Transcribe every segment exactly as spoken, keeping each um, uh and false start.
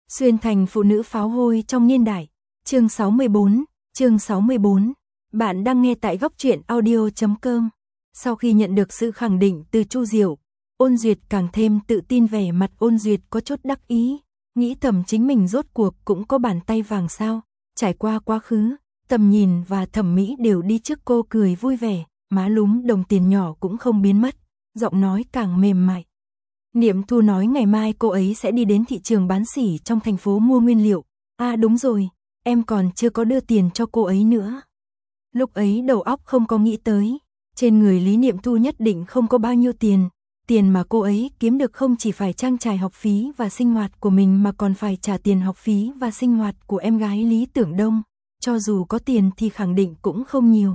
Xuyên thành phụ nữ pháo hôi trong niên đại. Chương sáu mươi bốn, chương sáu mươi bốn. Bạn đang nghe tại góc truyện audio chấm com. Sau khi nhận được sự khẳng định từ Chu Diệu, Ôn Duyệt càng thêm tự tin, vẻ mặt Ôn Duyệt có chút đắc ý, nghĩ thầm chính mình rốt cuộc cũng có bàn tay vàng sao. Trải qua quá khứ, tầm nhìn và thẩm mỹ đều đi trước cô, cười vui vẻ, má lúm đồng tiền nhỏ cũng không biến mất, giọng nói càng mềm mại. Niệm Thu nói ngày mai cô ấy sẽ đi đến thị trường bán sỉ trong thành phố mua nguyên liệu. À đúng rồi, em còn chưa có đưa tiền cho cô ấy nữa. Lúc ấy đầu óc không có nghĩ tới, trên người Lý Niệm Thu nhất định không có bao nhiêu tiền. Tiền mà cô ấy kiếm được không chỉ phải trang trải học phí và sinh hoạt của mình mà còn phải trả tiền học phí và sinh hoạt của em gái Lý Tưởng Đông. Cho dù có tiền thì khẳng định cũng không nhiều.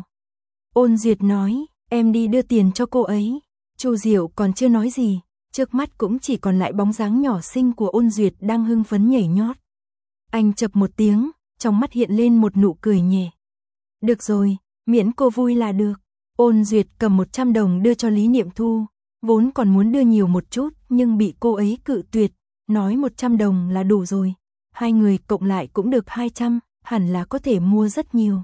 Ôn Duyệt nói, em đi đưa tiền cho cô ấy. Chu Diệu còn chưa nói gì, trước mắt cũng chỉ còn lại bóng dáng nhỏ xinh của Ôn Duyệt đang hưng phấn nhảy nhót. Anh chập một tiếng, trong mắt hiện lên một nụ cười nhẹ. Được rồi, miễn cô vui là được. Ôn Duyệt cầm một trăm đồng đưa cho Lý Niệm Thu, vốn còn muốn đưa nhiều một chút nhưng bị cô ấy cự tuyệt, nói một trăm đồng là đủ rồi. Hai người cộng lại cũng được hai trăm, hẳn là có thể mua rất nhiều.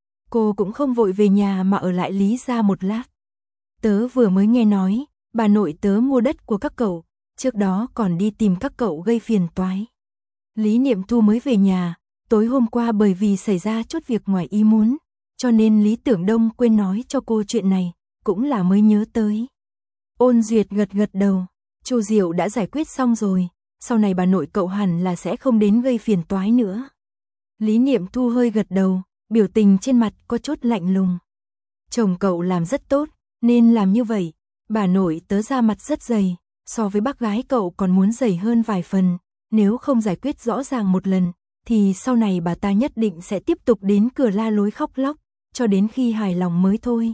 Cô cũng không vội về nhà mà ở lại Lý gia một lát. Tớ vừa mới nghe nói, bà nội tớ mua đất của các cậu, trước đó còn đi tìm các cậu gây phiền toái. Lý Niệm Thu mới về nhà, tối hôm qua bởi vì xảy ra chút việc ngoài ý muốn, cho nên Lý Tưởng Đông quên nói cho cô chuyện này, cũng là mới nhớ tới. Ôn Duyệt gật gật đầu, Chu Diệu đã giải quyết xong rồi, sau này bà nội cậu hẳn là sẽ không đến gây phiền toái nữa. Lý Niệm Thu hơi gật đầu, biểu tình trên mặt có chút lạnh lùng. Chồng cậu làm rất tốt, nên làm như vậy. Bà nội tớ ra mặt rất dày, so với bác gái cậu còn muốn dày hơn vài phần. Nếu không giải quyết rõ ràng một lần, thì sau này bà ta nhất định sẽ tiếp tục đến cửa la lối khóc lóc, cho đến khi hài lòng mới thôi.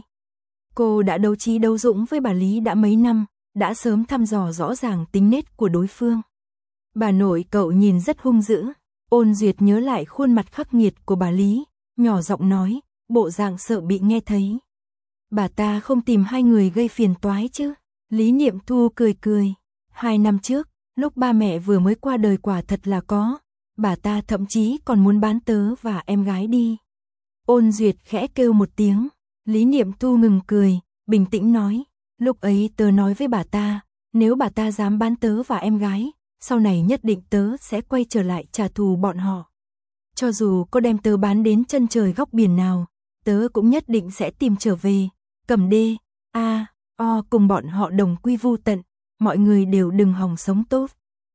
Cô đã đấu trí đấu dũng với bà Lý đã mấy năm, đã sớm thăm dò rõ ràng tính nết của đối phương. Bà nội cậu nhìn rất hung dữ. Ôn Duyệt nhớ lại khuôn mặt khắc nghiệt của bà Lý, nhỏ giọng nói, bộ dạng sợ bị nghe thấy. Bà ta không tìm hai người gây phiền toái chứ? Lý Niệm Thu cười cười. Hai năm trước, lúc ba mẹ vừa mới qua đời quả thật là có. Bà ta thậm chí còn muốn bán tớ và em gái đi. Ôn Duyệt khẽ kêu một tiếng. Lý Niệm Thu ngừng cười, bình tĩnh nói. Lúc ấy tớ nói với bà ta, nếu bà ta dám bán tớ và em gái, sau này nhất định tớ sẽ quay trở lại trả thù bọn họ. Cho dù có đem tớ bán đến chân trời góc biển nào, tớ cũng nhất định sẽ tìm trở về. Cầm đê, a, o cùng bọn họ đồng quy vu tận, mọi người đều đừng hòng sống tốt.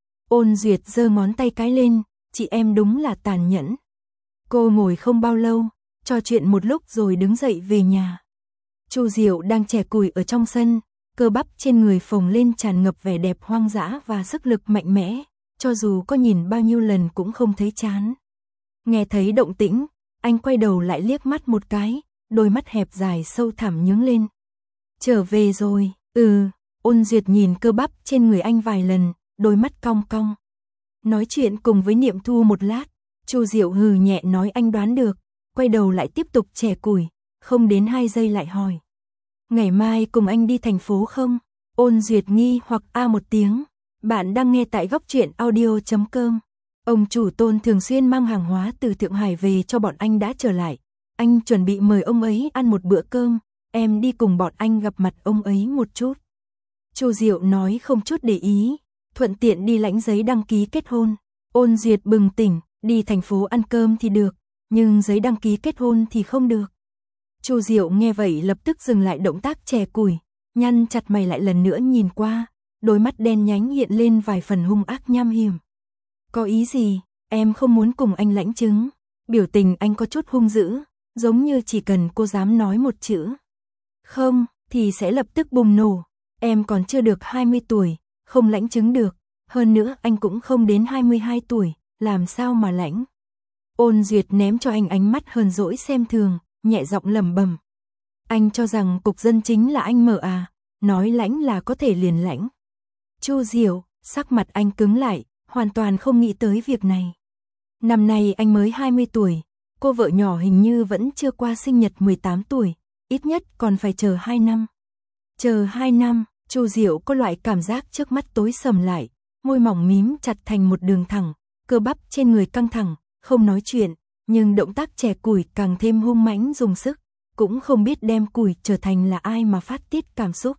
Ôn Duyệt giơ ngón tay cái lên, chị em đúng là tàn nhẫn. Cô ngồi không bao lâu, trò chuyện một lúc rồi đứng dậy về nhà. Chu Diệu đang chẻ củi ở trong sân, cơ bắp trên người phồng lên tràn ngập vẻ đẹp hoang dã và sức lực mạnh mẽ, cho dù có nhìn bao nhiêu lần cũng không thấy chán. Nghe thấy động tĩnh, anh quay đầu lại liếc mắt một cái, đôi mắt hẹp dài sâu thẳm nhướng lên. Trở về rồi, ừ, Ôn Duyệt nhìn cơ bắp trên người anh vài lần, đôi mắt cong cong. Nói chuyện cùng với Niệm Thu một lát, Chu Diệu hừ nhẹ nói anh đoán được, quay đầu lại tiếp tục chẻ củi, không đến hai giây lại hỏi. Ngày mai cùng anh đi thành phố không? Ôn Duyệt nghi hoặc a một tiếng. Bạn đang nghe tại góc truyện audio chấm com. Ông chủ Tôn thường xuyên mang hàng hóa từ Thượng Hải về cho bọn anh đã trở lại. Anh chuẩn bị mời ông ấy ăn một bữa cơm, em đi cùng bọn anh gặp mặt ông ấy một chút. Chu Diệu nói không chút để ý, thuận tiện đi lãnh giấy đăng ký kết hôn. Ôn Duyệt bừng tỉnh, đi thành phố ăn cơm thì được, nhưng giấy đăng ký kết hôn thì không được. Chu Diệu nghe vậy lập tức dừng lại động tác chẻ củi, nhăn chặt mày lại lần nữa nhìn qua, đôi mắt đen nhánh hiện lên vài phần hung ác nham hiểm. Có ý gì? Em không muốn cùng anh lãnh chứng. Biểu tình anh có chút hung dữ, giống như chỉ cần cô dám nói một chữ không thì sẽ lập tức bùng nổ. Em còn chưa được hai mươi tuổi, không lãnh chứng được, hơn nữa anh cũng không đến hai mươi hai tuổi, làm sao mà lãnh? Ôn Duyệt ném cho anh ánh mắt hờn dỗi xem thường, nhẹ giọng lẩm bẩm. Anh cho rằng cục dân chính là anh mở à, nói lãnh là có thể liền lãnh. Chu Diệu, sắc mặt anh cứng lại, hoàn toàn không nghĩ tới việc này. Năm nay anh mới hai mươi tuổi, cô vợ nhỏ hình như vẫn chưa qua sinh nhật mười tám tuổi, ít nhất còn phải chờ hai năm. Chờ hai năm, Chu Diệu có loại cảm giác trước mắt tối sầm lại, môi mỏng mím chặt thành một đường thẳng, cơ bắp trên người căng thẳng, không nói chuyện, nhưng động tác chẻ củi càng thêm hung mãnh dùng sức, cũng không biết đem củi trở thành là ai mà phát tiết cảm xúc.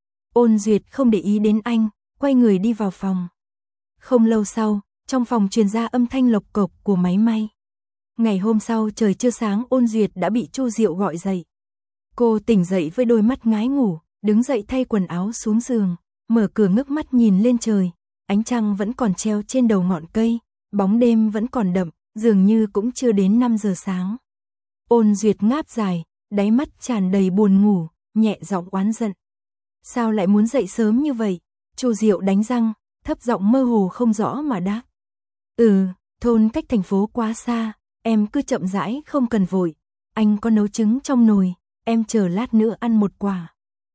Ôn Duyệt không để ý đến anh, quay người đi vào phòng. Không lâu sau, trong phòng truyền ra âm thanh lộc cộc của máy may. Ngày hôm sau trời chưa sáng Ôn Duyệt đã bị Chu Diệu gọi dậy. Cô tỉnh dậy với đôi mắt ngái ngủ, đứng dậy thay quần áo xuống giường, mở cửa ngước mắt nhìn lên trời, ánh trăng vẫn còn treo trên đầu ngọn cây, bóng đêm vẫn còn đậm, dường như cũng chưa đến năm giờ sáng. Ôn Duyệt ngáp dài, đáy mắt tràn đầy buồn ngủ, nhẹ giọng oán giận. Sao lại muốn dậy sớm như vậy? Chu Diệu đánh răng, thấp giọng mơ hồ không rõ mà đáp. Ừ, thôn cách thành phố quá xa, em cứ chậm rãi không cần vội. Anh có nấu trứng trong nồi, em chờ lát nữa ăn một quả.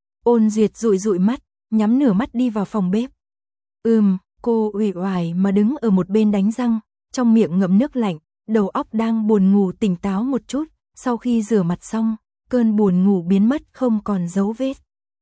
Ôn Duyệt dụi dụi mắt, nhắm nửa mắt đi vào phòng bếp. Ừm, cô uể oải mà đứng ở một bên đánh răng, trong miệng ngậm nước lạnh, đầu óc đang buồn ngủ tỉnh táo một chút. Sau khi rửa mặt xong, cơn buồn ngủ biến mất không còn dấu vết.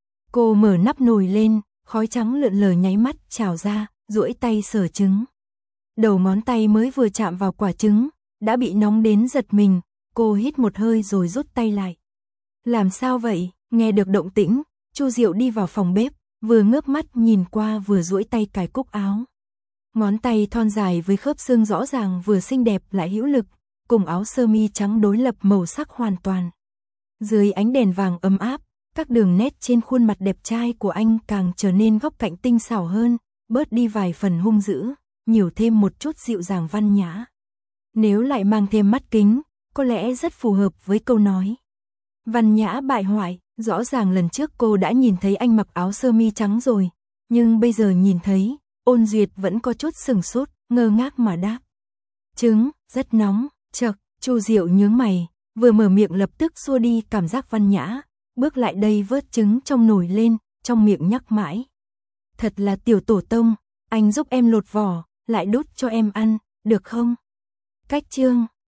Cô mở nắp nồi lên, khói trắng lượn lờ nháy mắt trào ra, duỗi tay sờ trứng. Đầu ngón tay mới vừa chạm vào quả trứng, đã bị nóng đến giật mình, cô hít một hơi rồi rút tay lại. Làm sao vậy? Nghe được động tĩnh, Chu Diệu đi vào phòng bếp, vừa ngước mắt nhìn qua vừa duỗi tay cài cúc áo. Ngón tay thon dài với khớp xương rõ ràng vừa xinh đẹp lại hữu lực, cùng áo sơ mi trắng đối lập màu sắc hoàn toàn. Dưới ánh đèn vàng ấm áp, các đường nét trên khuôn mặt đẹp trai của anh càng trở nên góc cạnh tinh xảo hơn, bớt đi vài phần hung dữ, nhiều thêm một chút dịu dàng văn nhã. Nếu lại mang thêm mắt kính, có lẽ rất phù hợp với câu nói. Văn nhã bại hoại, rõ ràng lần trước cô đã nhìn thấy anh mặc áo sơ mi trắng rồi, nhưng bây giờ nhìn thấy, Ôn Duyệt vẫn có chút sừng sốt, ngơ ngác mà đáp. Trứng, rất nóng, chậc, Chu Diệu nhướng mày, vừa mở miệng lập tức xua đi cảm giác văn nhã, bước lại đây vớt trứng trong nồi lên, trong miệng nhắc mãi. Thật là tiểu tổ tông, anh giúp em lột vỏ, lại đút cho em ăn, được không? Cách chương